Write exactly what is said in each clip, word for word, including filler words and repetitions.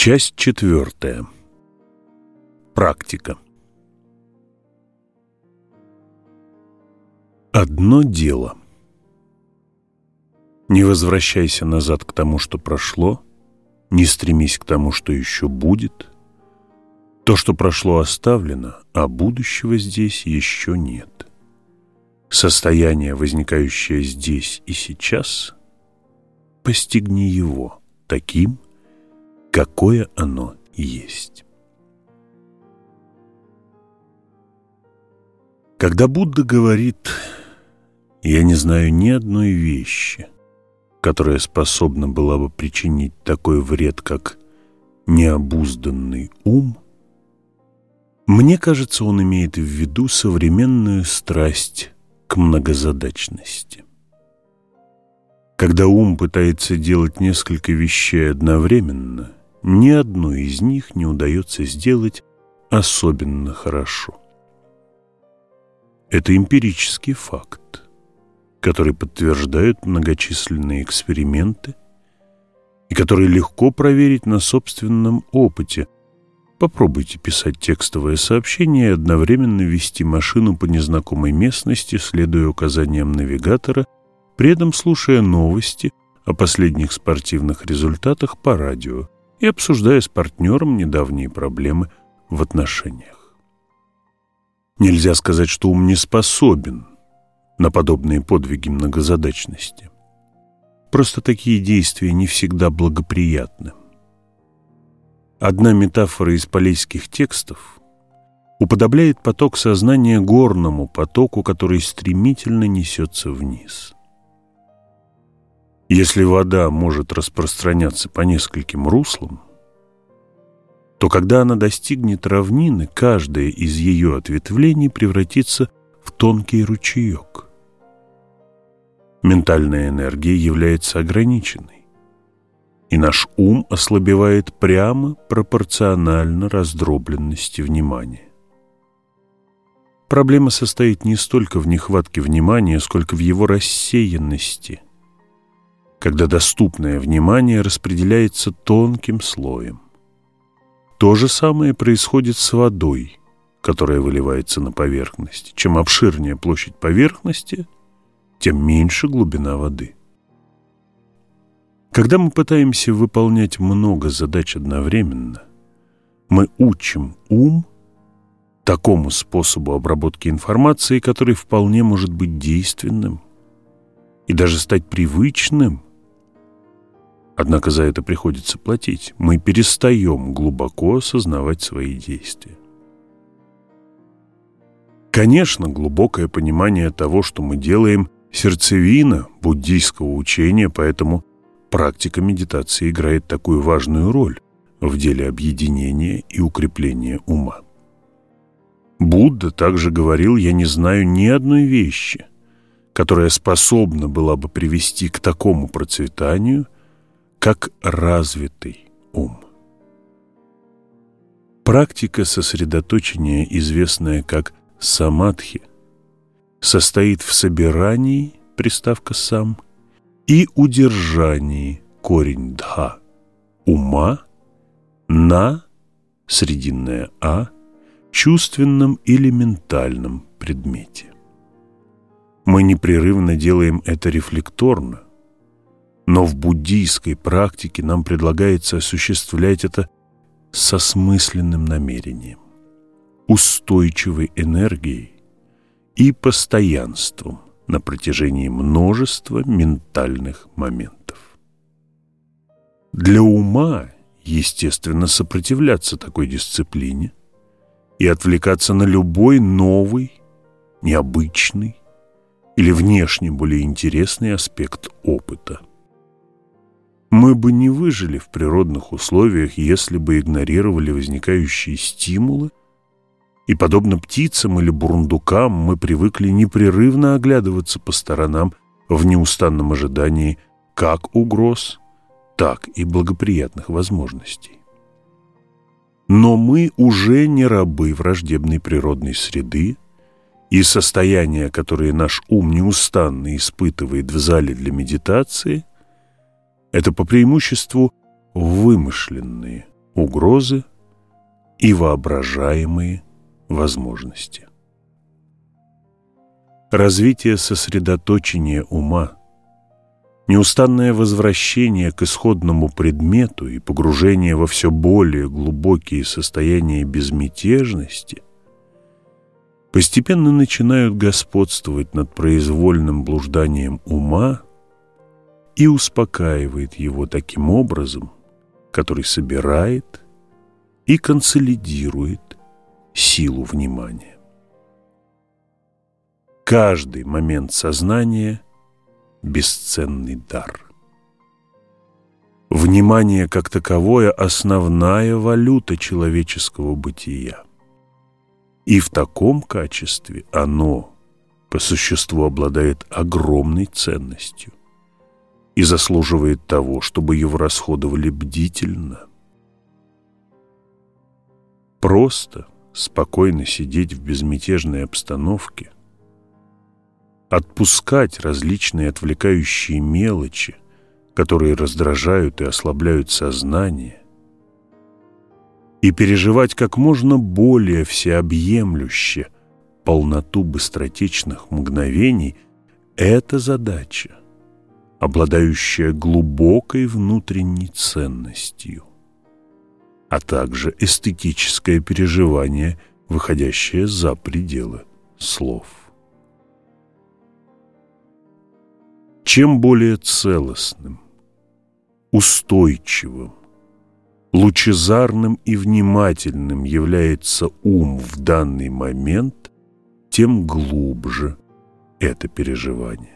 Часть четвертая. Практика. Одно дело. Не возвращайся назад к тому, что прошло, не стремись к тому, что еще будет. То, что прошло, оставлено, а будущего здесь еще нет. Состояние, возникающее здесь и сейчас, постигни его таким, какое оно есть. Когда Будда говорит: «Я не знаю ни одной вещи, которая способна была бы причинить такой вред, как необузданный ум», мне кажется, он имеет в виду современную страсть к многозадачности. Когда ум пытается делать несколько вещей одновременно, ни одну из них не удается сделать особенно хорошо. Это эмпирический факт, который подтверждают многочисленные эксперименты и который легко проверить на собственном опыте. Попробуйте писать текстовое сообщение и одновременно вести машину по незнакомой местности, следуя указаниям навигатора, при этом слушая новости о последних спортивных результатах по радио и обсуждая с партнером недавние проблемы в отношениях. Нельзя сказать, что ум не способен на подобные подвиги многозадачности. Просто такие действия не всегда благоприятны. Одна метафора из палийских текстов уподобляет поток сознания горному потоку, который стремительно несется вниз. Если вода может распространяться по нескольким руслам, то когда она достигнет равнины, каждое из ее ответвлений превратится в тонкий ручеек. Ментальная энергия является ограниченной, и наш ум ослабевает прямо пропорционально раздробленности внимания. Проблема состоит не столько в нехватке внимания, сколько в его рассеянности, когда доступное внимание распределяется тонким слоем. То же самое происходит с водой, которая выливается на поверхность. Чем обширнее площадь поверхности, тем меньше глубина воды. Когда мы пытаемся выполнять много задач одновременно, мы учим ум такому способу обработки информации, который вполне может быть действенным и даже стать привычным. Однако за это приходится платить. Мы перестаем глубоко осознавать свои действия. Конечно, глубокое понимание того, что мы делаем, сердцевина буддийского учения, поэтому практика медитации играет такую важную роль в деле объединения и укрепления ума. Будда также говорил: «Я не знаю ни одной вещи, которая способна была бы привести к такому процветанию, как развитый ум». Практика сосредоточения, известная как самадхи, состоит в собирании, приставка «сам», и удержании, корень «дха», ума на, срединное «а», чувственном или ментальном предмете. Мы непрерывно делаем это рефлекторно, но в буддийской практике нам предлагается осуществлять это с осмысленным намерением, устойчивой энергией и постоянством на протяжении множества ментальных моментов. Для ума, естественно, сопротивляться такой дисциплине и отвлекаться на любой новый, необычный или внешне более интересный аспект опыта. Мы бы не выжили в природных условиях, если бы игнорировали возникающие стимулы, и, подобно птицам или бурундукам, мы привыкли непрерывно оглядываться по сторонам в неустанном ожидании как угроз, так и благоприятных возможностей. Но мы уже не рабы враждебной природной среды, и состояния, которые наш ум неустанно испытывает в зале для медитации, это по преимуществу вымышленные, угрозы и воображаемые возможности. Развитие сосредоточения ума, неустанное возвращение к исходному предмету и погружение во все более глубокие состояния безмятежности постепенно начинают господствовать над произвольным блужданием ума и успокаивает его таким образом, который собирает и консолидирует силу внимания. Каждый момент сознания – бесценный дар. Внимание как таковое – основная валюта человеческого бытия. И в таком качестве оно по существу обладает огромной ценностью и заслуживает того, чтобы его расходовали бдительно. Просто, спокойно сидеть в безмятежной обстановке, отпускать различные отвлекающие мелочи, которые раздражают и ослабляют сознание, и переживать как можно более всеобъемлюще полноту быстротечных мгновений – это задача, обладающая глубокой внутренней ценностью, а также эстетическое переживание, выходящее за пределы слов. Чем более целостным, устойчивым, лучезарным и внимательным является ум в данный момент, тем глубже это переживание.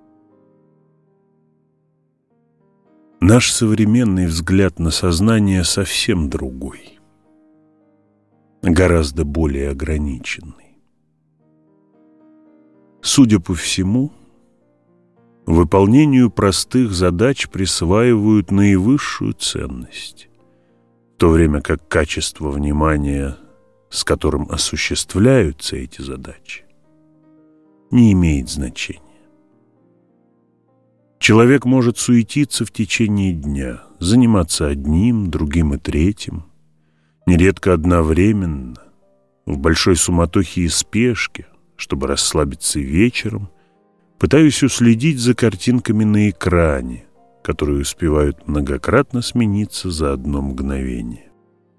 Наш современный взгляд на сознание совсем другой, гораздо более ограниченный. Судя по всему, выполнению простых задач присваивают наивысшую ценность, в то время как качество внимания, с которым осуществляются эти задачи, не имеет значения. Человек может суетиться в течение дня, заниматься одним, другим и третьим, нередко одновременно, в большой суматохе и спешке, чтобы расслабиться вечером, пытаясь уследить за картинками на экране, которые успевают многократно смениться за одно мгновение.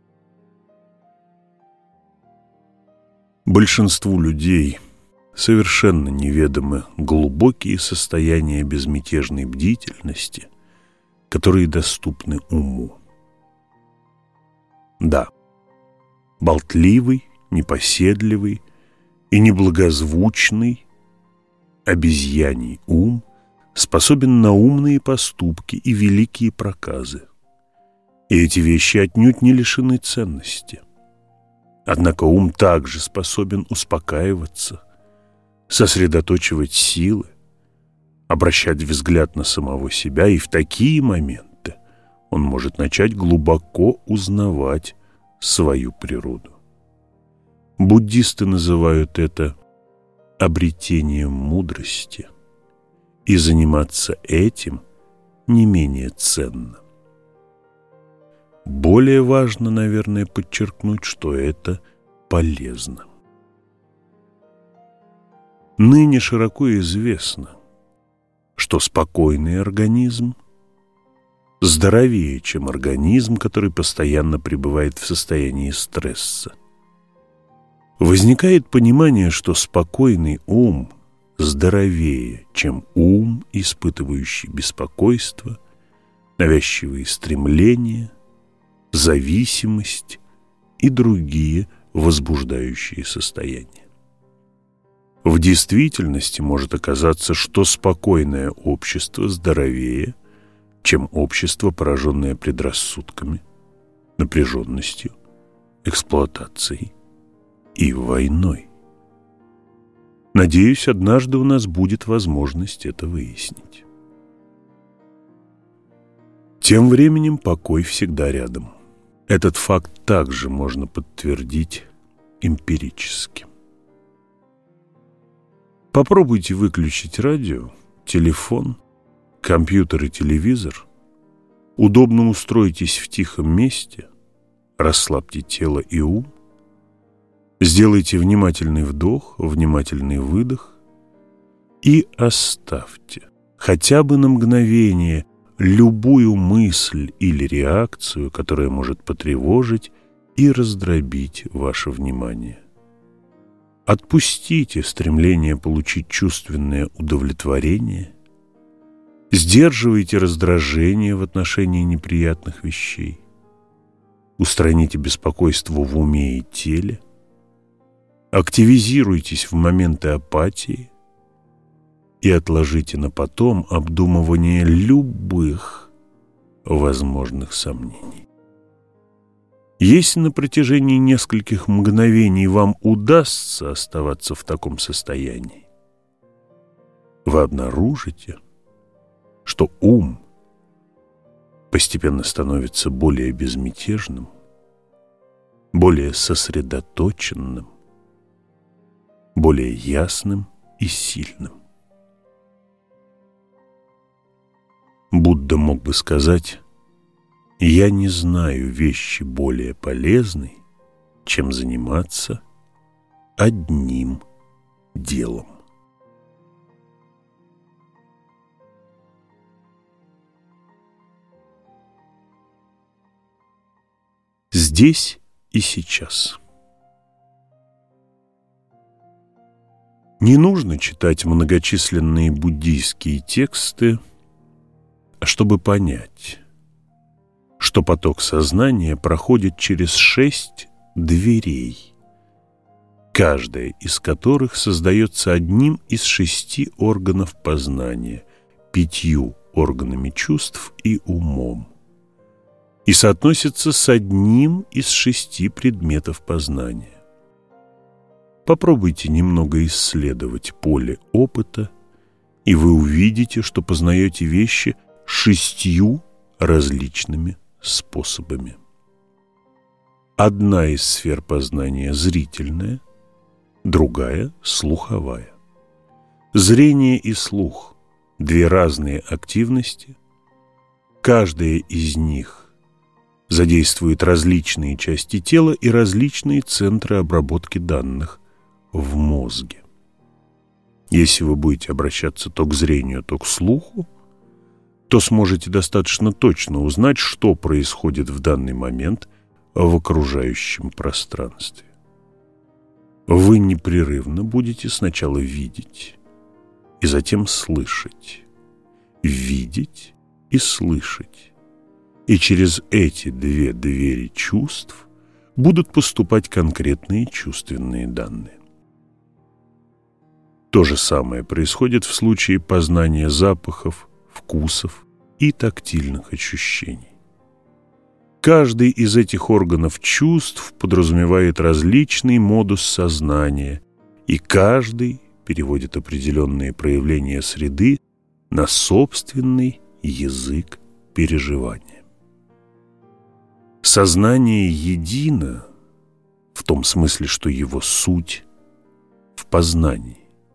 Большинству людей совершенно неведомы глубокие состояния безмятежной бдительности, которые доступны уму. Да, болтливый, непоседливый и неблагозвучный обезьяний ум способен на умные поступки и великие проказы. И эти вещи отнюдь не лишены ценности. Однако ум также способен успокаиваться, сосредоточивать силы, обращать взгляд на самого себя, и в такие моменты он может начать глубоко узнавать свою природу. Буддисты называют это обретением мудрости, и заниматься этим не менее ценно. Более важно, наверное, подчеркнуть, что это полезно. Ныне широко известно, что спокойный организм здоровее, чем организм, который постоянно пребывает в состоянии стресса. Возникает понимание, что спокойный ум здоровее, чем ум, испытывающий беспокойство, навязчивые стремления, зависимость и другие возбуждающие состояния. В действительности может оказаться, что спокойное общество здоровее, чем общество, пораженное предрассудками, напряженностью, эксплуатацией и войной. Надеюсь, однажды у нас будет возможность это выяснить. Тем временем покой всегда рядом. Этот факт также можно подтвердить эмпирически. Попробуйте выключить радио, телефон, компьютер и телевизор, удобно устройтесь в тихом месте, расслабьте тело и ум, сделайте внимательный вдох, внимательный выдох и оставьте хотя бы на мгновение любую мысль или реакцию, которая может потревожить и раздробить ваше внимание. Отпустите стремление получить чувственное удовлетворение, сдерживайте раздражение в отношении неприятных вещей, устраните беспокойство в уме и теле, активизируйтесь в моменты апатии и отложите на потом обдумывание любых возможных сомнений. Если на протяжении нескольких мгновений вам удастся оставаться в таком состоянии, вы обнаружите, что ум постепенно становится более безмятежным, более сосредоточенным, более ясным и сильным. Будда мог бы сказать: «Я не знаю вещи более полезной, чем заниматься одним делом». Здесь и сейчас. Не нужно читать многочисленные буддийские тексты, чтобы понять, что поток сознания проходит через шесть дверей, каждая из которых создается одним из шести органов познания, пятью органами чувств и умом, и соотносится с одним из шести предметов познания. Попробуйте немного исследовать поле опыта, и вы увидите, что познаете вещи шестью различными способами. Одна из сфер познания зрительная, другая слуховая. Зрение и слух – две разные активности. Каждая из них задействует различные части тела и различные центры обработки данных в мозге. Если вы будете обращаться то к зрению, то к слуху, то сможете достаточно точно узнать, что происходит в данный момент в окружающем пространстве. Вы непрерывно будете сначала видеть и затем слышать, видеть и слышать. И через эти две двери чувств будут поступать конкретные чувственные данные. То же самое происходит в случае познания запахов, вкусов и тактильных ощущений. Каждый из этих органов чувств подразумевает различный модус сознания, и каждый переводит определенные проявления среды на собственный язык переживания. Сознание едино в том смысле, что его суть в познании.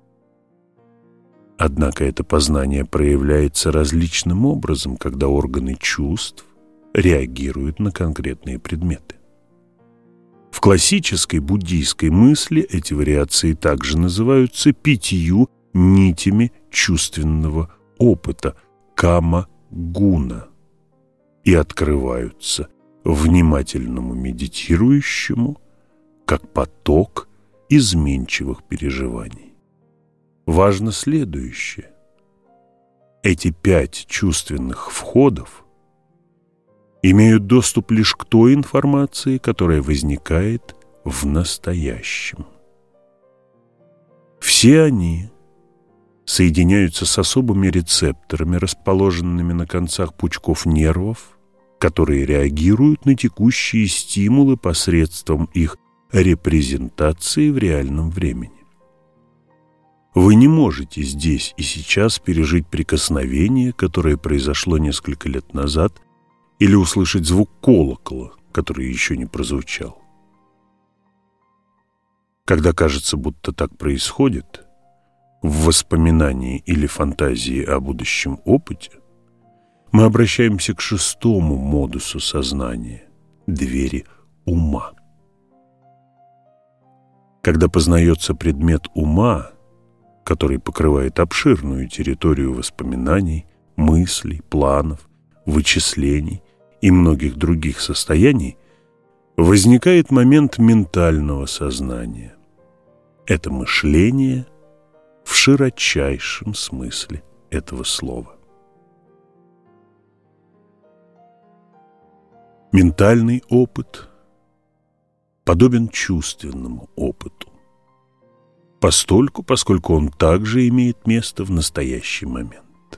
Однако это познание проявляется различным образом, когда органы чувств реагируют на конкретные предметы. В классической буддийской мысли эти вариации также называются пятью нитями чувственного опыта кама-гуна и открываются внимательному медитирующему как поток изменчивых переживаний. Важно следующее. Эти пять чувственных входов имеют доступ лишь к той информации, которая возникает в настоящем. Все они соединяются с особыми рецепторами, расположенными на концах пучков нервов, которые реагируют на текущие стимулы посредством их репрезентации в реальном времени. Вы не можете здесь и сейчас пережить прикосновение, которое произошло несколько лет назад, или услышать звук колокола, который еще не прозвучал. Когда кажется, будто так происходит, в воспоминании или фантазии о будущем опыте, мы обращаемся к шестому модусу сознания – двери ума. Когда познается предмет ума, который покрывает обширную территорию воспоминаний, мыслей, планов, вычислений и многих других состояний, возникает момент ментального сознания. Это мышление в широчайшем смысле этого слова. Ментальный опыт подобен чувственному опыту, постольку, поскольку он также имеет место в настоящий момент.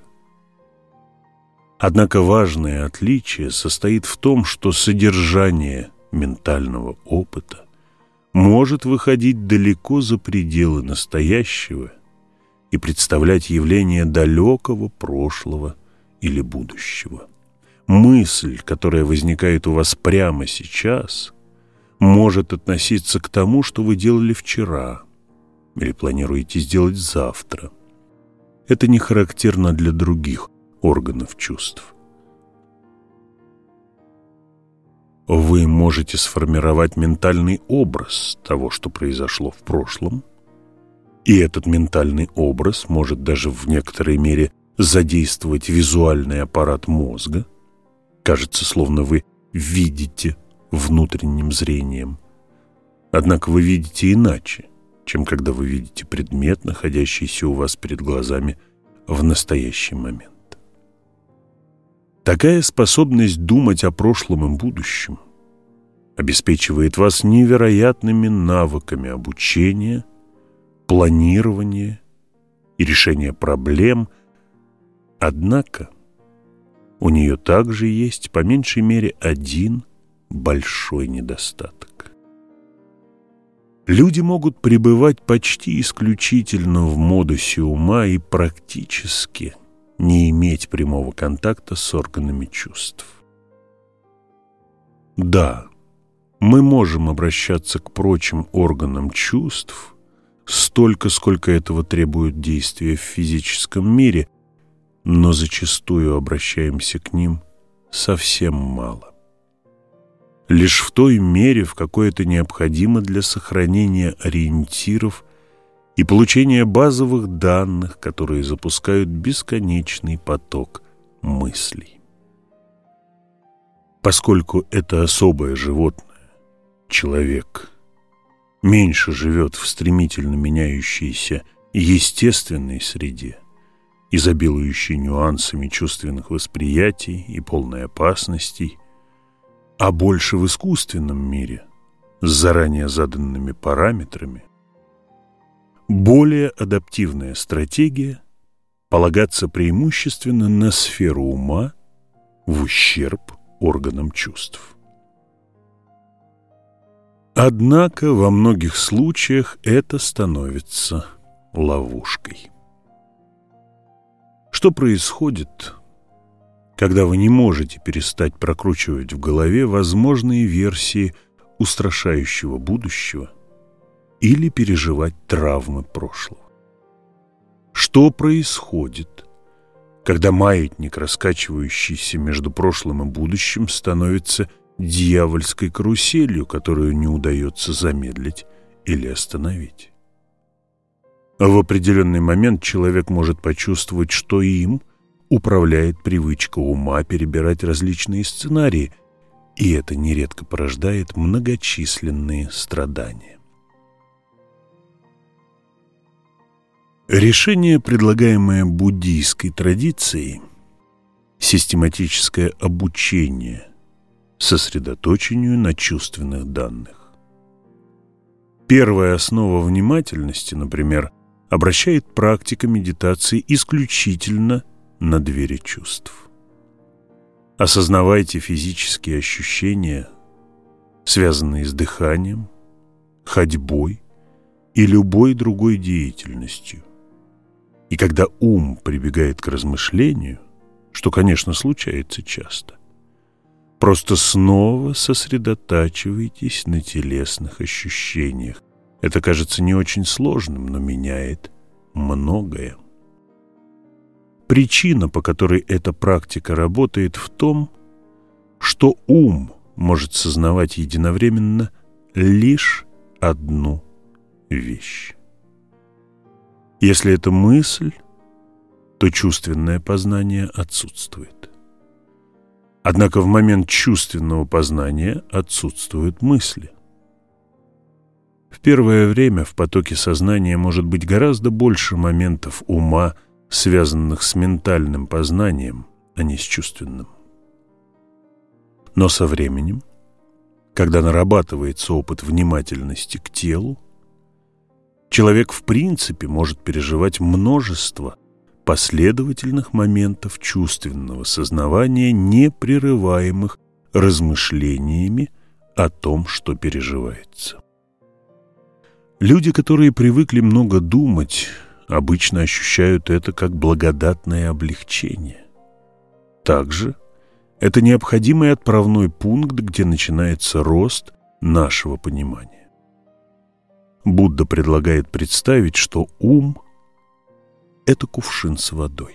Однако важное отличие состоит в том, что содержание ментального опыта может выходить далеко за пределы настоящего и представлять явление далекого прошлого или будущего. Мысль, которая возникает у вас прямо сейчас, может относиться к тому, что вы делали вчера или планируете сделать завтра. Это не характерно для других органов чувств. Вы можете сформировать ментальный образ того, что произошло в прошлом, и этот ментальный образ может даже в некоторой мере задействовать визуальный аппарат мозга. Кажется, словно вы видите внутренним зрением. Однако вы видите иначе, чем когда вы видите предмет, находящийся у вас перед глазами в настоящий момент. Такая способность думать о прошлом и будущем обеспечивает вас невероятными навыками обучения, планирования и решения проблем, однако у нее также есть по меньшей мере один большой недостаток. Люди могут пребывать почти исключительно в модусе ума и практически не иметь прямого контакта с органами чувств. Да, мы можем обращаться к прочим органам чувств столько, сколько этого требует действия в физическом мире, но зачастую обращаемся к ним совсем мало. Лишь в той мере, в какой это необходимо для сохранения ориентиров и получения базовых данных, которые запускают бесконечный поток мыслей. Поскольку это особое животное, человек, меньше живет в стремительно меняющейся естественной среде, изобилующей нюансами чувственных восприятий и полной опасностей, а больше в искусственном мире с заранее заданными параметрами, более адаптивная стратегия – полагаться преимущественно на сферу ума в ущерб органам чувств. Однако во многих случаях это становится ловушкой. Что происходит, когда вы не можете перестать прокручивать в голове возможные версии устрашающего будущего или переживать травмы прошлого? Что происходит, когда маятник, раскачивающийся между прошлым и будущим, становится дьявольской каруселью, которую не удается замедлить или остановить? В определенный момент человек может почувствовать, что им управляет привычка ума перебирать различные сценарии, и это нередко порождает многочисленные страдания. Решение, предлагаемое буддийской традицией, систематическое обучение сосредоточению на чувственных данных. Первая основа внимательности, например, обращает практика медитации исключительно на двери чувств. Осознавайте физические ощущения, связанные с дыханием, ходьбой и любой другой деятельностью. И когда ум прибегает к размышлению, что, конечно, случается часто, просто снова сосредотачивайтесь на телесных ощущениях. Это кажется не очень сложным, но меняет многое. Причина, по которой эта практика работает, в том, что ум может сознавать единовременно лишь одну вещь. Если это мысль, то чувственное познание отсутствует. Однако в момент чувственного познания отсутствуют мысли. В первое время в потоке сознания может быть гораздо больше моментов ума, связанных с ментальным познанием, а не с чувственным. Но со временем, когда нарабатывается опыт внимательности к телу, человек в принципе может переживать множество последовательных моментов чувственного сознавания, не прерываемых размышлениями о том, что переживается. Люди, которые привыкли много думать, обычно ощущают это как благодатное облегчение. Также это необходимый отправной пункт, где начинается рост нашего понимания. Будда предлагает представить, что ум – это кувшин с водой.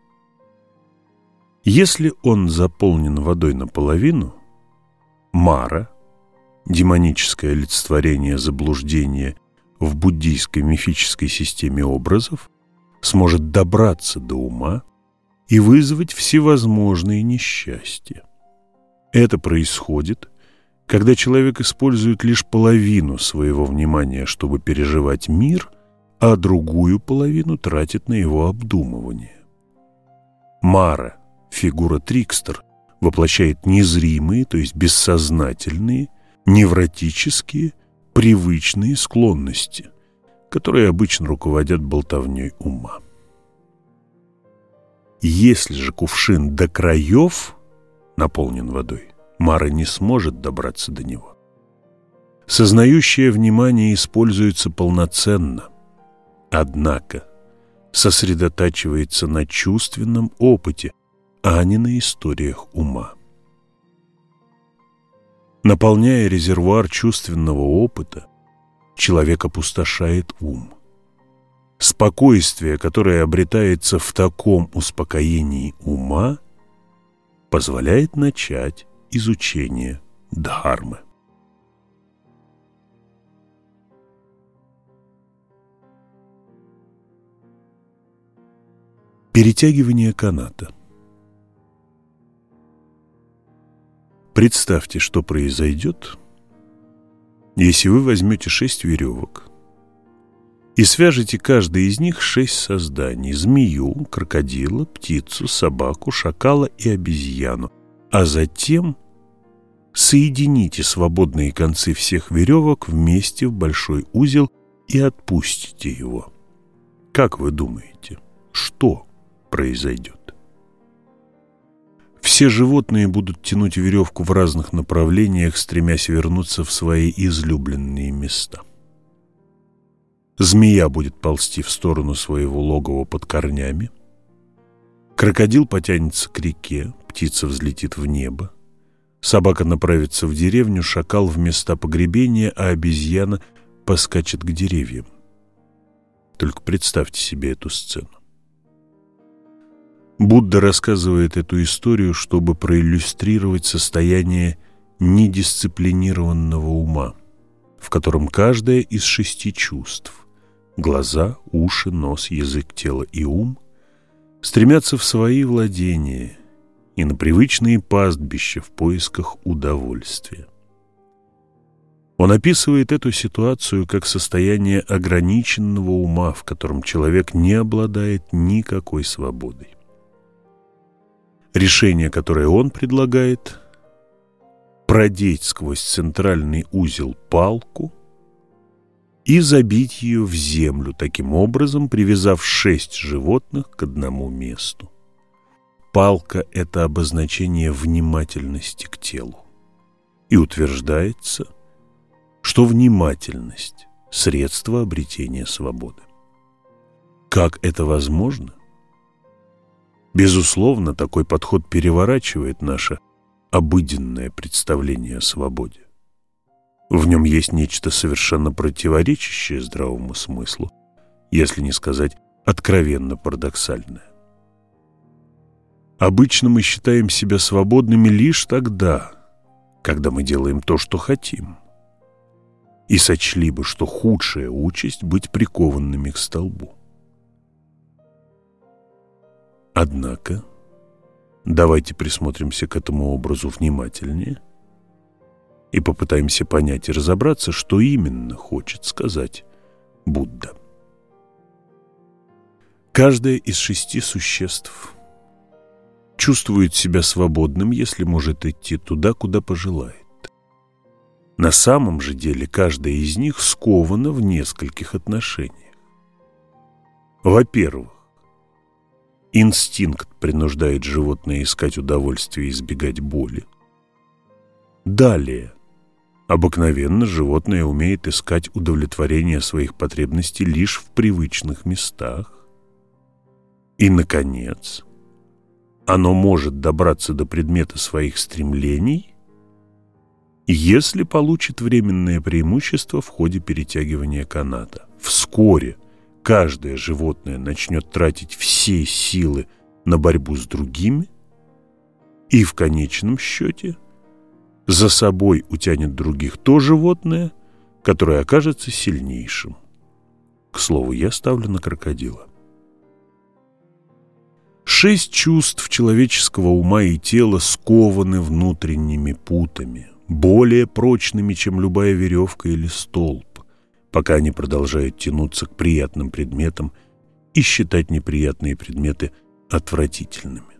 Если он заполнен водой наполовину, Мара, демоническое олицетворение заблуждения в буддийской мифической системе образов, сможет добраться до ума и вызвать всевозможные несчастья. Это происходит, когда человек использует лишь половину своего внимания, чтобы переживать мир, а другую половину тратит на его обдумывание. Мара, фигура трикстер, воплощает незримые, то есть бессознательные, невротические, привычные склонности, которые обычно руководят болтовней ума. Если же кувшин до краев наполнен водой, Мара не сможет добраться до него. Сознающее внимание используется полноценно, однако сосредотачивается на чувственном опыте, а не на историях ума. Наполняя резервуар чувственного опыта, человек опустошает ум. Спокойствие, которое обретается в таком успокоении ума, позволяет начать изучение дхармы. Перетягивание каната. Представьте, что произойдет, если вы возьмете шесть веревок и свяжете каждой из них шесть созданий: змею, крокодила, птицу, собаку, шакала и обезьяну, а затем соедините свободные концы всех веревок вместе в большой узел и отпустите его. Как вы думаете, что произойдет? Все животные будут тянуть веревку в разных направлениях, стремясь вернуться в свои излюбленные места. Змея будет ползти в сторону своего логова под корнями, крокодил потянется к реке, птица взлетит в небо, собака направится в деревню, шакал в места погребения, а обезьяна поскачет к деревьям. Только представьте себе эту сцену. Будда рассказывает эту историю, чтобы проиллюстрировать состояние недисциплинированного ума, в котором каждое из шести чувств – глаза, уши, нос, язык, тело и ум – стремятся в свои владения и на привычные пастбища в поисках удовольствия. Он описывает эту ситуацию как состояние ограниченного ума, в котором человек не обладает никакой свободой. Решение, которое он предлагает – продеть сквозь центральный узел палку и забить ее в землю, таким образом привязав шесть животных к одному месту. Палка – это обозначение внимательности к телу. И утверждается, что внимательность – средство обретения свободы. Как это возможно? Безусловно, такой подход переворачивает наше обыденное представление о свободе. В нем есть нечто совершенно противоречащее здравому смыслу, если не сказать откровенно парадоксальное. Обычно мы считаем себя свободными лишь тогда, когда мы делаем то, что хотим, и сочли бы, что худшая участь — быть прикованными к столбу. Однако, давайте присмотримся к этому образу внимательнее и попытаемся понять и разобраться, что именно хочет сказать Будда. Каждое из шести существ чувствует себя свободным, если может идти туда, куда пожелает. На самом же деле каждая из них скована в нескольких отношениях. Во-первых, инстинкт принуждает животное искать удовольствие и избегать боли. Далее, обыкновенно животное умеет искать удовлетворение своих потребностей лишь в привычных местах. И, наконец, оно может добраться до предмета своих стремлений, если получит временное преимущество в ходе перетягивания каната. Вскоре каждое животное начнет тратить все силы на борьбу с другими и в конечном счете за собой утянет других то животное, которое окажется сильнейшим. К слову, я ставлю на крокодила. Шесть чувств человеческого ума и тела скованы внутренними путами, более прочными, чем любая веревка или столб, пока они продолжают тянуться к приятным предметам и считать неприятные предметы отвратительными.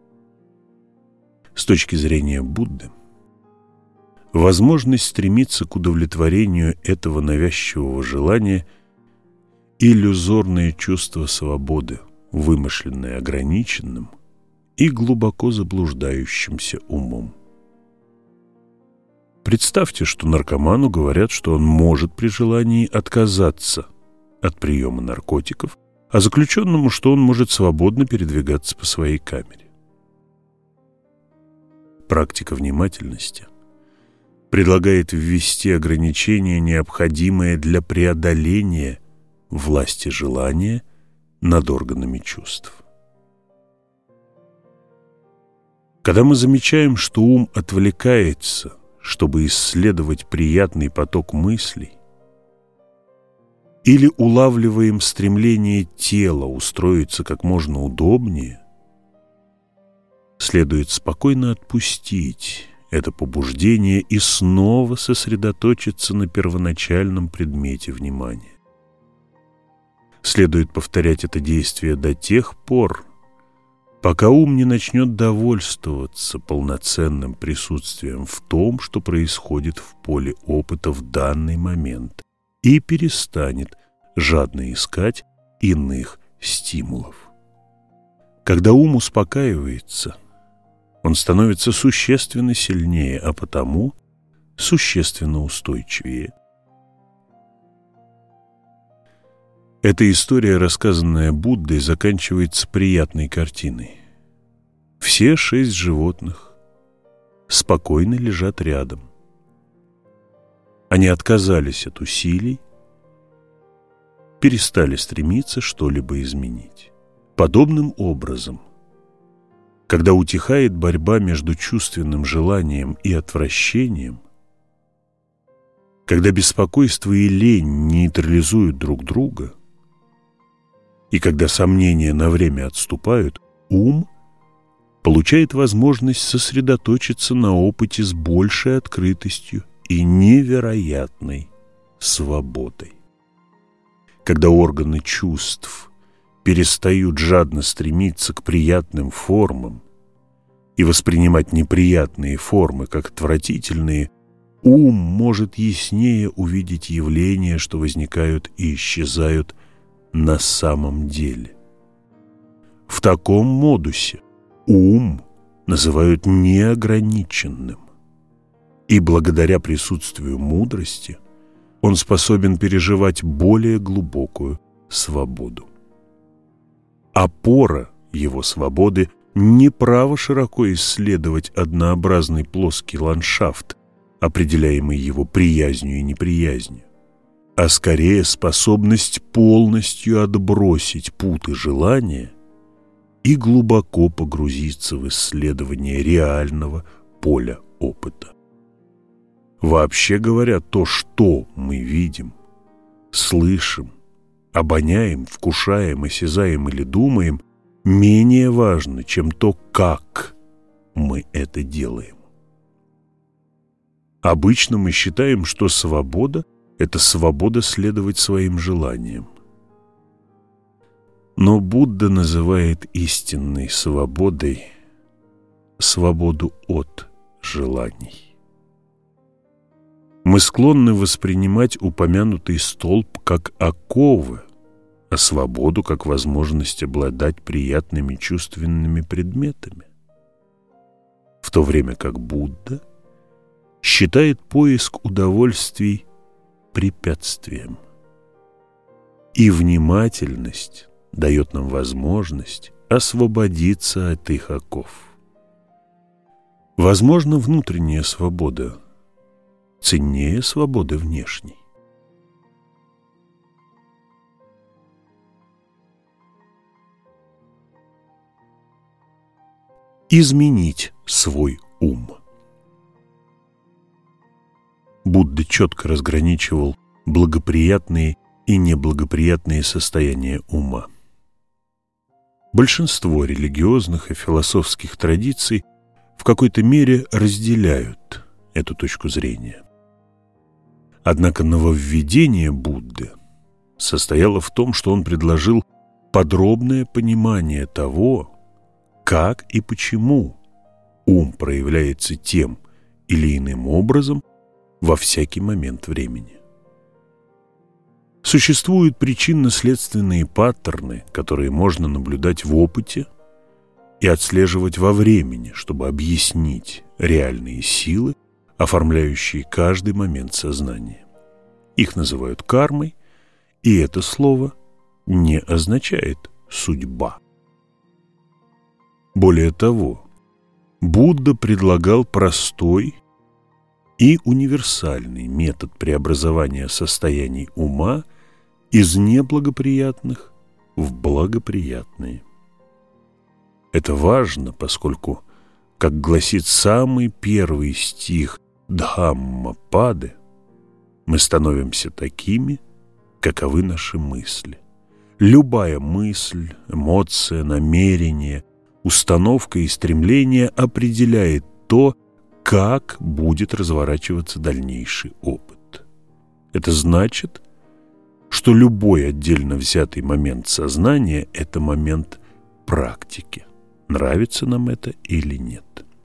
С точки зрения Будды, возможность стремиться к удовлетворению этого навязчивого желания – иллюзорное чувство свободы, вымышленное ограниченным и глубоко заблуждающимся умом. Представьте, что наркоману говорят, что он может при желании отказаться от приема наркотиков, а заключенному, что он может свободно передвигаться по своей камере. Практика внимательности предлагает ввести ограничения, необходимые для преодоления власти желания над органами чувств. Когда мы замечаем, что ум отвлекается, чтобы исследовать приятный поток мыслей, или улавливаем стремление тела устроиться как можно удобнее, следует спокойно отпустить это побуждение и снова сосредоточиться на первоначальном предмете внимания. Следует повторять это действие до тех пор, пока ум не начнет довольствоваться полноценным присутствием в том, что происходит в поле опыта в данный момент, и перестанет жадно искать иных стимулов. Когда ум успокаивается, он становится существенно сильнее, а потому существенно устойчивее. Эта история, рассказанная Буддой, заканчивается приятной картиной. Все шесть животных спокойно лежат рядом. Они отказались от усилий, перестали стремиться что-либо изменить. Подобным образом, когда утихает борьба между чувственным желанием и отвращением, когда беспокойство и лень нейтрализуют друг друга, и когда сомнения на время отступают, ум получает возможность сосредоточиться на опыте с большей открытостью и невероятной свободой. Когда органы чувств перестают жадно стремиться к приятным формам и воспринимать неприятные формы как отвратительные, ум может яснее увидеть явления, что возникают и исчезают на самом деле. В таком модусе ум называют неограниченным, и благодаря присутствию мудрости он способен переживать более глубокую свободу. Опора его свободы не право широко исследовать однообразный плоский ландшафт, определяемый его приязнью и неприязнью, а скорее способность полностью отбросить путы желания и глубоко погрузиться в исследование реального поля опыта. Вообще говоря, то, что мы видим, слышим, обоняем, вкушаем, осязаем или думаем, менее важно, чем то, как мы это делаем. Обычно мы считаем, что свобода – это свобода следовать своим желаниям. Но Будда называет истинной свободой свободу от желаний. Мы склонны воспринимать упомянутый столб как оковы, а свободу как возможность обладать приятными чувственными предметами, в то время как Будда считает поиск удовольствий препятствием. И внимательность дает нам возможность освободиться от их оков. Возможно, внутренняя свобода ценнее свободы внешней. Изменить свой ум. Будда четко разграничивал благоприятные и неблагоприятные состояния ума. Большинство религиозных и философских традиций в какой-то мере разделяют эту точку зрения. Однако нововведение Будды состояло в том, что он предложил подробное понимание того, как и почему ум проявляется тем или иным образом во всякий момент времени. Существуют причинно-следственные паттерны, которые можно наблюдать в опыте и отслеживать во времени, чтобы объяснить реальные силы, оформляющие каждый момент сознания. Их называют кармой, и это слово не означает «судьба». Более того, Будда предлагал простой и универсальный метод преобразования состояний ума из неблагоприятных в благоприятные. Это важно, поскольку, как гласит самый первый стих Дхаммапады, мы становимся такими, каковы наши мысли. Любая мысль, эмоция, намерение, установка и стремление определяет то, как будет разворачиваться дальнейший опыт. Это значит, что любой отдельно взятый момент сознания – это момент практики. Нравится нам это или нет.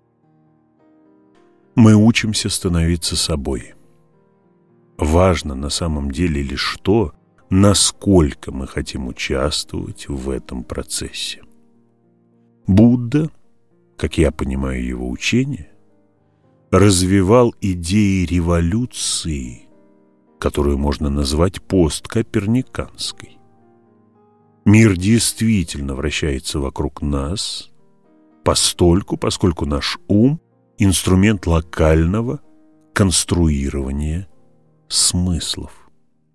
Мы учимся становиться собой. Важно на самом деле лишь то, насколько мы хотим участвовать в этом процессе. Будда, как я понимаю его учение, развивал идеи революции, которую можно назвать посткоперниканской. Мир действительно вращается вокруг нас, постольку, поскольку наш ум – инструмент локального конструирования смыслов.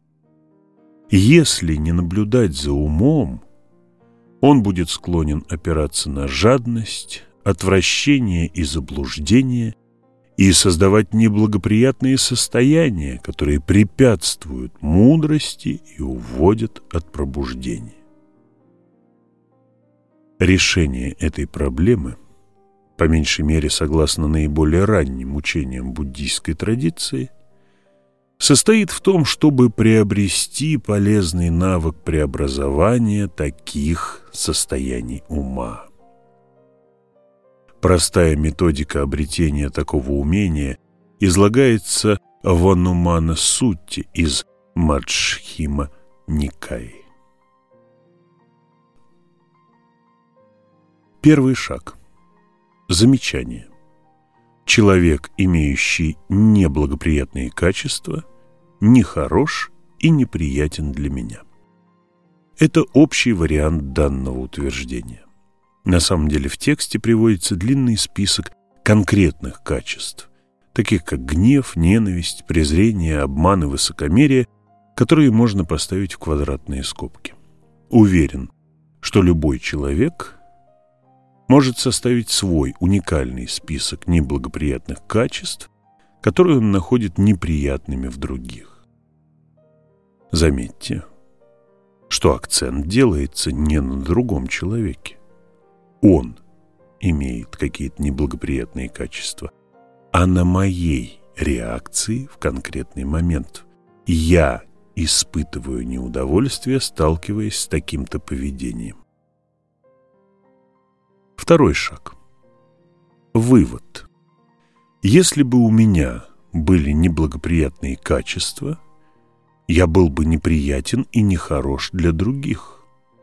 Если не наблюдать за умом, он будет склонен опираться на жадность, отвращение и заблуждение и создавать неблагоприятные состояния, которые препятствуют мудрости и уводят от пробуждения. Решение этой проблемы, по меньшей мере согласно наиболее ранним учениям буддийской традиции, состоит в том, чтобы приобрести полезный навык преобразования таких состояний ума. Простая методика обретения такого умения излагается в Анумана-сутте из Маджххима-никаи. Первый шаг. Замечание. Человек, имеющий неблагоприятные качества, нехорош и неприятен для меня. Это общий вариант данного утверждения. На самом деле в тексте приводится длинный список конкретных качеств, таких как гнев, ненависть, презрение, обман и высокомерие, которые можно поставить в квадратные скобки. Уверен, что любой человек может составить свой уникальный список неблагоприятных качеств, которые он находит неприятными в других. Заметьте, что акцент делается не на другом человеке. Он имеет какие-то неблагоприятные качества, а на моей реакции в конкретный момент. Я испытываю неудовольствие, сталкиваясь с таким-то поведением. Второй шаг. Вывод. Если бы у меня были неблагоприятные качества, я был бы неприятен и нехорош для других.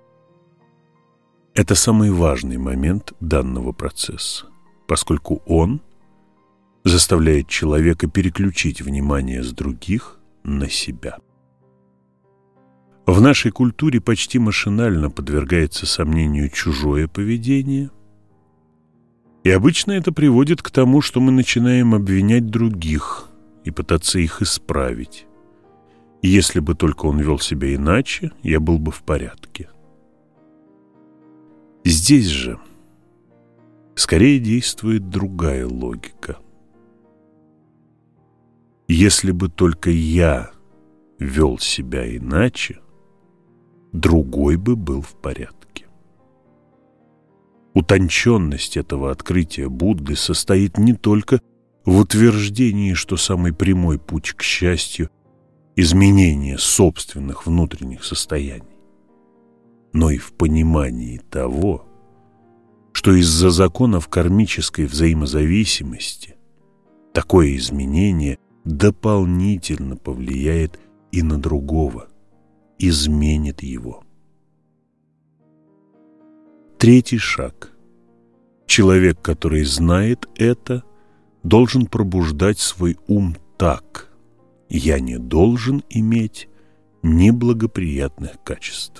Это самый важный момент данного процесса, поскольку он заставляет человека переключить внимание с других на себя. В нашей культуре почти машинально подвергается сомнению чужое поведение, и обычно это приводит к тому, что мы начинаем обвинять других и пытаться их исправить. Если бы только он вел себя иначе, я был бы в порядке. Здесь же скорее действует другая логика. Если бы только я вел себя иначе, другой бы был в порядке. Утонченность этого открытия Будды состоит не только в утверждении, что самый прямой путь к счастью – изменение собственных внутренних состояний, но и в понимании того, что из-за законов кармической взаимозависимости такое изменение дополнительно повлияет и на другого, изменит его. Третий шаг. Человек, который знает это, должен пробуждать свой ум так: я не должен иметь неблагоприятных качеств.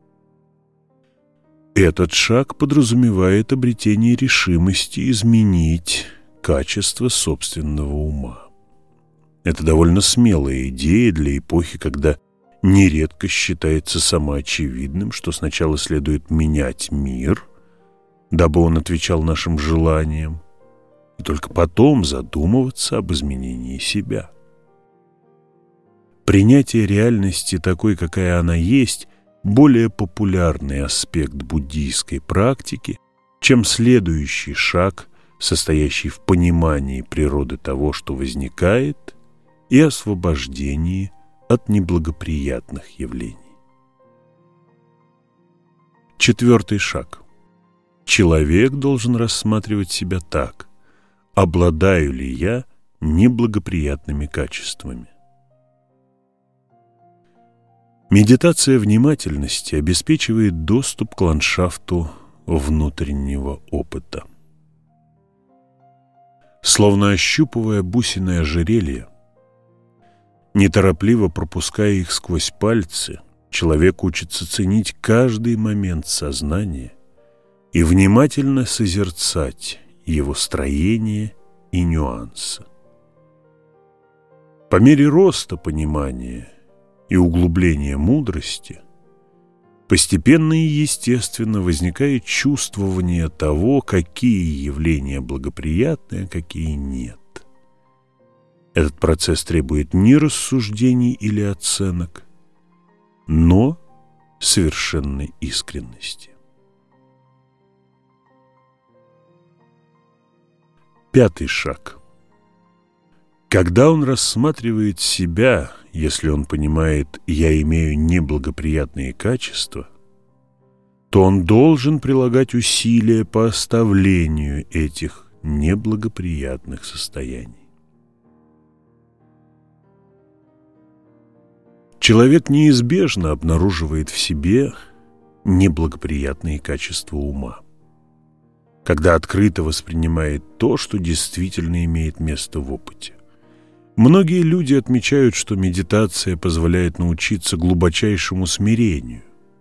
Этот шаг подразумевает обретение решимости изменить качество собственного ума. Это довольно смелая идея для эпохи, когда нередко считается самоочевидным, что сначала следует менять мир, дабы он отвечал нашим желаниям, и только потом задумываться об изменении себя. Принятие реальности такой, какая она есть, более популярный аспект буддийской практики, чем следующий шаг, состоящий в понимании природы того, что возникает, и освобождении от неблагоприятных явлений. Четвертый шаг. Человек должен рассматривать себя так: обладаю ли я неблагоприятными качествами? Медитация внимательности обеспечивает доступ к ландшафту внутреннего опыта. Словно ощупывая бусины ожерелья, неторопливо пропуская их сквозь пальцы, человек учится ценить каждый момент сознания и внимательно созерцать его строение и нюансы. По мере роста понимания и углубления мудрости постепенно и естественно возникает чувствование того, какие явления благоприятны, а какие нет. Этот процесс требует не рассуждений или оценок, но совершенной искренности. Пятый шаг. Когда он рассматривает себя, если он понимает «я имею неблагоприятные качества», то он должен прилагать усилия по оставлению этих неблагоприятных состояний. Человек неизбежно обнаруживает в себе неблагоприятные качества ума, когда открыто воспринимает то, что действительно имеет место в опыте. Многие люди отмечают, что медитация позволяет научиться глубочайшему смирению.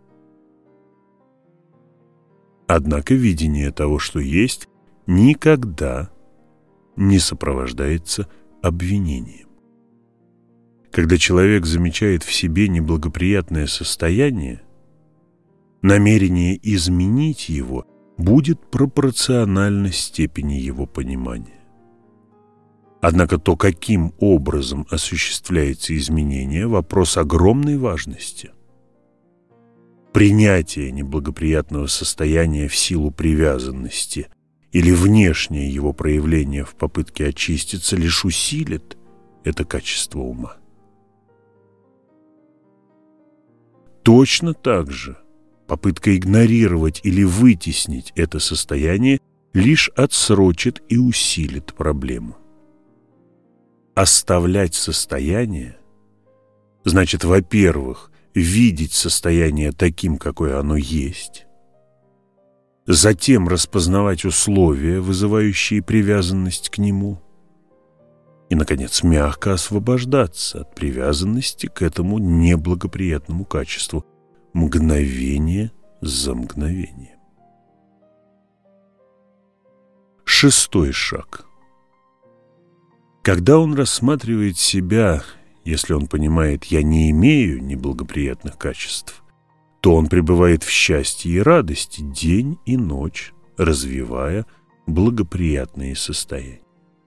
Однако видение того, что есть, никогда не сопровождается обвинением. Когда человек замечает в себе неблагоприятное состояние, намерение изменить его будет пропорционально степени его понимания. Однако то, каким образом осуществляется изменение, вопрос огромной важности. Принятие неблагоприятного состояния в силу привязанности или внешнее его проявление в попытке очиститься лишь усилит это качество ума. Точно так же попытка игнорировать или вытеснить это состояние лишь отсрочит и усилит проблему. Оставлять состояние значит, во-первых, видеть состояние таким, какое оно есть, затем распознавать условия, вызывающие привязанность к нему, и, наконец, мягко освобождаться от привязанности к этому неблагоприятному качеству мгновение за мгновением. Шестой шаг. Когда он рассматривает себя, если он понимает «я не имею неблагоприятных качеств», то он пребывает в счастье и радости день и ночь, развивая благоприятные состояния.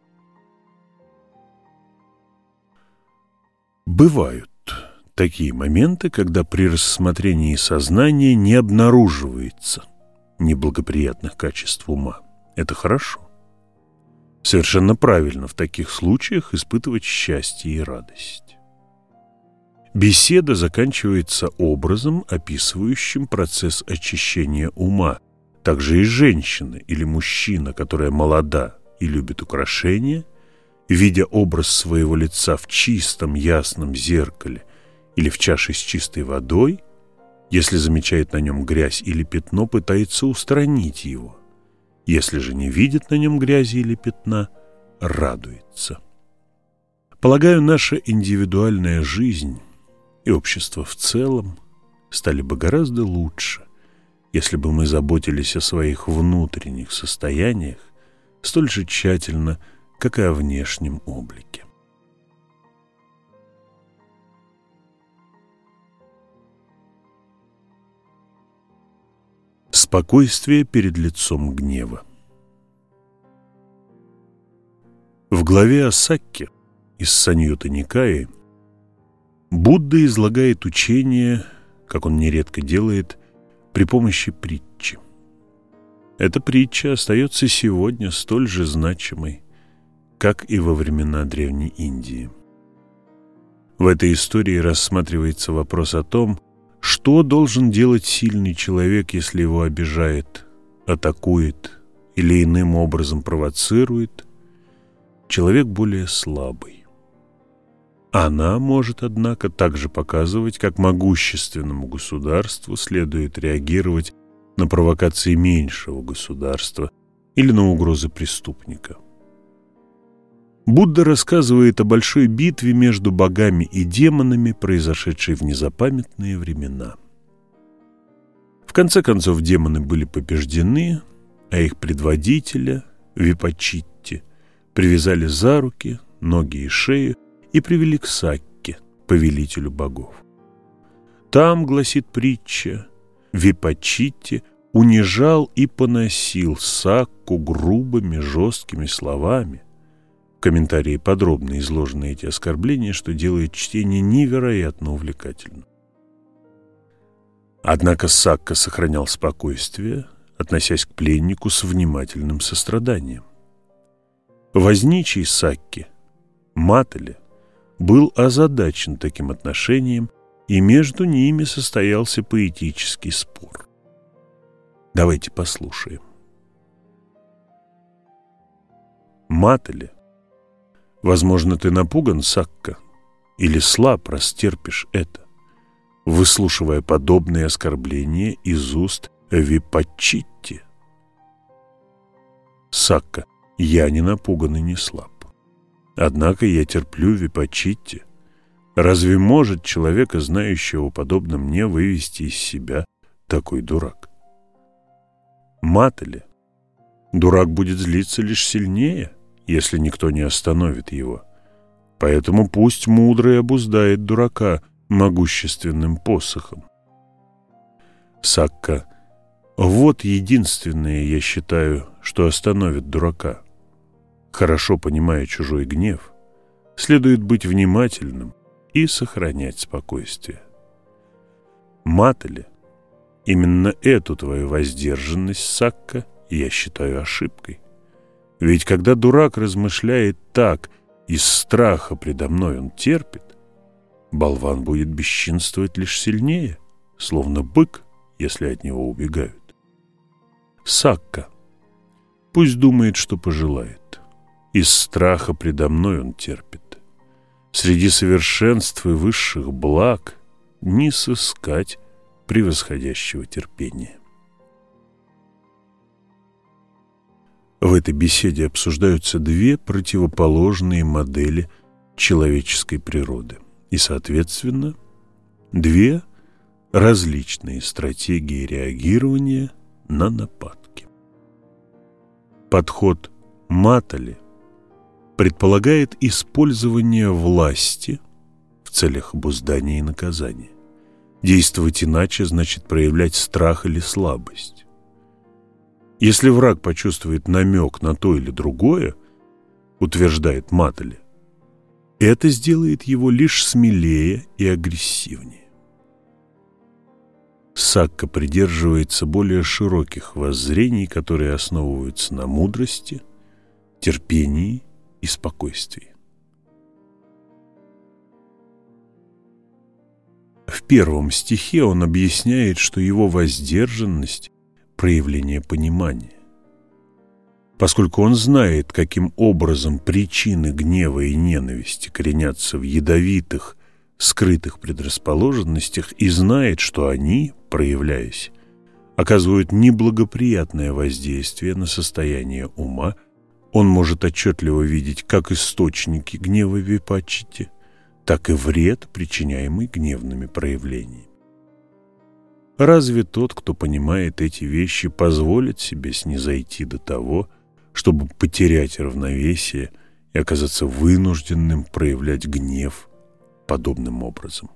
Бывают такие моменты, когда при рассмотрении сознания не обнаруживается неблагоприятных качеств ума. Это хорошо. Совершенно правильно в таких случаях испытывать счастье и радость. Беседа заканчивается образом, описывающим процесс очищения ума. Также и женщина или мужчина, которая молода и любит украшения, видя образ своего лица в чистом ясном зеркале или в чаше с чистой водой, если замечает на нем грязь или пятно, пытается устранить его. Если же не видит на нем грязи или пятна, радуется. Полагаю, наша индивидуальная жизнь и общество в целом стали бы гораздо лучше, если бы мы заботились о своих внутренних состояниях столь же тщательно, как и о внешнем облике. Спокойствие перед лицом гнева. В главе о Сакке из Саньютта Никаи Будда излагает учение, как он нередко делает, при помощи притчи. Эта притча остается сегодня столь же значимой, как и во времена Древней Индии. В этой истории рассматривается вопрос о том, что должен делать сильный человек, если его обижает, атакует или иным образом провоцирует человек более слабый. Она может, однако, также показывать, как могущественному государству следует реагировать на провокации меньшего государства или на угрозы преступника. Будда рассказывает о большой битве между богами и демонами, произошедшей в незапамятные времена. В конце концов, демоны были побеждены, а их предводителя, Випачитти, привязали за руки, ноги и шею и привели к Сакке, повелителю богов. Там, гласит притча, Випачитти унижал и поносил Сакку грубыми, жесткими словами. В комментарии подробно изложены эти оскорбления, что делает чтение невероятно увлекательным. Однако Сакка сохранял спокойствие, относясь к пленнику с внимательным состраданием. Возничий Сакки, Матали, был озадачен таким отношением, и между ними состоялся поэтический спор. Давайте послушаем. Матали: возможно, ты напуган, Сакка, или слаб, растерпишь это, выслушивая подобные оскорбления из уст Випачитти. Сакка: я не напуган и не слаб. Однако я терплю, Випачитти. Разве может человека, знающего подобно мне, вывести из себя такой дурак? Матали: дурак будет злиться лишь сильнее, если никто не остановит его. Поэтому пусть мудрый обуздает дурака могущественным посохом. Сакка: вот единственное, я считаю, что остановит дурака. Хорошо понимая чужой гнев, следует быть внимательным и сохранять спокойствие. Матали, именно эту твою воздержанность, Сакка, я считаю ошибкой. Ведь когда дурак размышляет так, из страха предо мной он терпит, болван будет бесчинствовать лишь сильнее, словно бык, если от него убегают. Сакка, пусть думает, что пожелает. Из страха предо мной он терпит. Среди совершенств и высших благ не сыскать превосходящего терпения. В этой беседе обсуждаются две противоположные модели человеческой природы и, соответственно, две различные стратегии реагирования на нападки. Подход Матали предполагает использование власти в целях обуздания и наказания. Действовать иначе значит проявлять страх или слабость. Если враг почувствует намек на то или другое, утверждает Матали, это сделает его лишь смелее и агрессивнее. Сакка придерживается более широких воззрений, которые основываются на мудрости, терпении и спокойствии. В первом стихе он объясняет, что его воздержанность – проявление понимания. Поскольку он знает, каким образом причины гнева и ненависти коренятся в ядовитых, скрытых предрасположенностях и знает, что они, проявляясь, оказывают неблагоприятное воздействие на состояние ума, он может отчетливо видеть как источники гнева випаччити, так и вред, причиняемый гневными проявлениями. Разве тот, кто понимает эти вещи, позволит себе снизойти до того, чтобы потерять равновесие и оказаться вынужденным проявлять гнев подобным образом?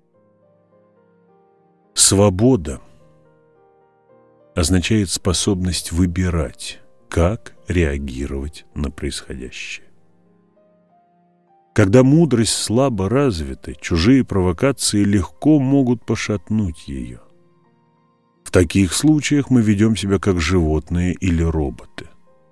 Свобода означает способность выбирать, как реагировать на происходящее. Когда мудрость слабо развита, чужие провокации легко могут пошатнуть ее. В таких случаях мы ведем себя как животные или роботы.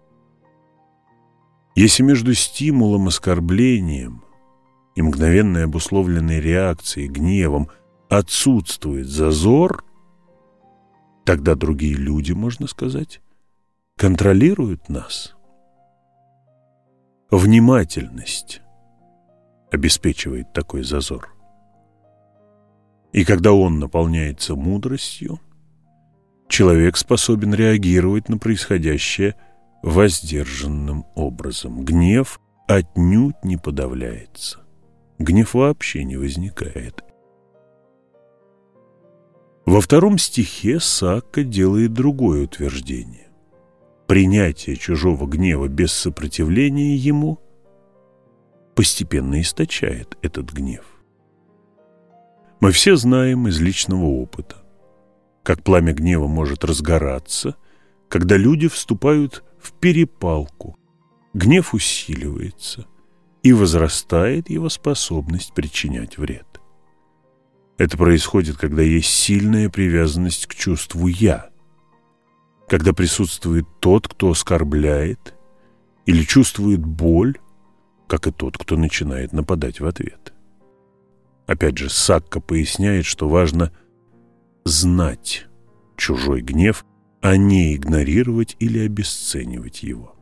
Если между стимулом, оскорблением и мгновенной обусловленной реакцией, гневом отсутствует зазор, тогда другие люди, можно сказать, контролируют нас. Внимательность обеспечивает такой зазор. И когда он наполняется мудростью, человек способен реагировать на происходящее воздержанным образом. Гнев отнюдь не подавляется. Гнев вообще не возникает. Во втором стихе Сакка делает другое утверждение. Принятие чужого гнева без сопротивления ему постепенно источает этот гнев. Мы все знаем из личного опыта, как пламя гнева может разгораться, когда люди вступают в перепалку. Гнев усиливается, и возрастает его способность причинять вред. Это происходит, когда есть сильная привязанность к чувству «я», когда присутствует тот, кто оскорбляет, или чувствует боль, как и тот, кто начинает нападать в ответ. Опять же, Сакка поясняет, что важно знать чужой гнев, а не игнорировать или обесценивать его.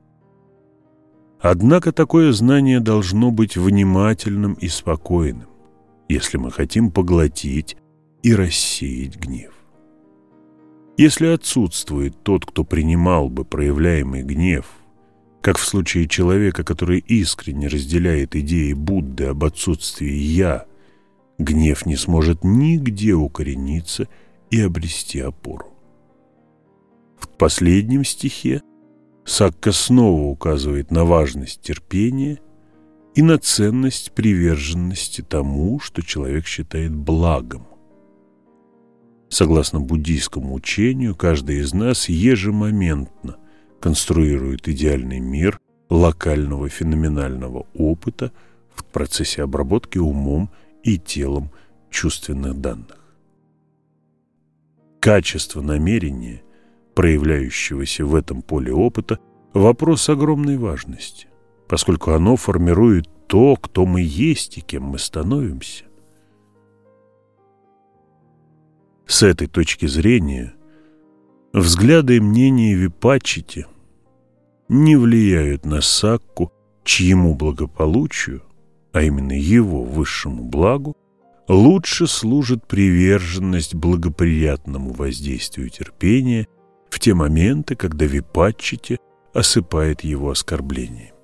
Однако такое знание должно быть внимательным и спокойным, если мы хотим поглотить и рассеять гнев. Если отсутствует тот, кто принимал бы проявляемый гнев, как в случае человека, который искренне разделяет идеи Будды об отсутствии «я», гнев не сможет нигде укорениться и обрести опору. В последнем стихе Сакка снова указывает на важность терпения и на ценность приверженности тому, что человек считает благом. Согласно буддийскому учению, каждый из нас ежемоментно конструирует идеальный мир, локального феноменального опыта в процессе обработки умом и телом чувственных данных. Качество намерения, проявляющегося в этом поле опыта, вопрос огромной важности, поскольку оно формирует то, кто мы есть и кем мы становимся. С этой точки зрения взгляды и мнения Випаччити не влияют на сакку, чьему благополучию, а именно его высшему благу, лучше служит приверженность благоприятному воздействию терпения в те моменты, когда Випаччити осыпает его оскорблением.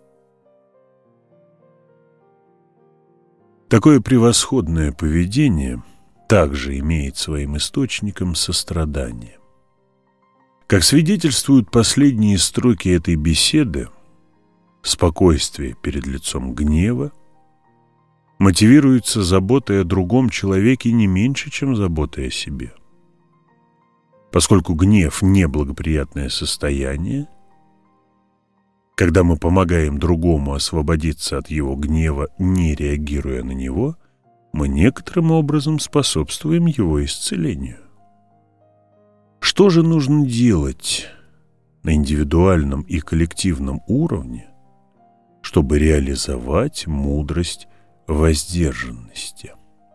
Такое превосходное поведение также имеет своим источником сострадание. Как свидетельствуют последние строки этой беседы, спокойствие перед лицом гнева мотивируется заботой о другом человеке не меньше, чем заботой о себе. Поскольку гнев – неблагоприятное состояние, когда мы помогаем другому освободиться от его гнева, не реагируя на него, мы некоторым образом способствуем его исцелению. Что же нужно делать на индивидуальном и коллективном уровне, чтобы реализовать мудрость воздержанности?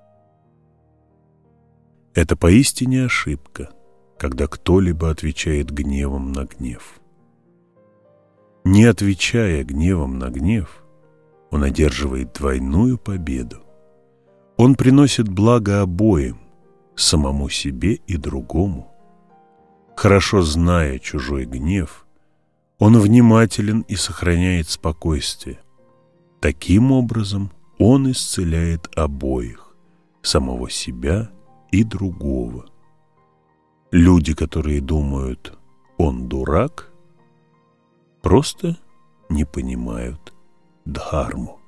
Это поистине ошибка, когда кто-либо отвечает гневом на гнев. Не отвечая гневом на гнев, он одерживает двойную победу. Он приносит благо обоим, самому себе и другому. Хорошо зная чужой гнев, он внимателен и сохраняет спокойствие. Таким образом, он исцеляет обоих, самого себя и другого. Люди, которые думают «он дурак», просто не понимают дхарму.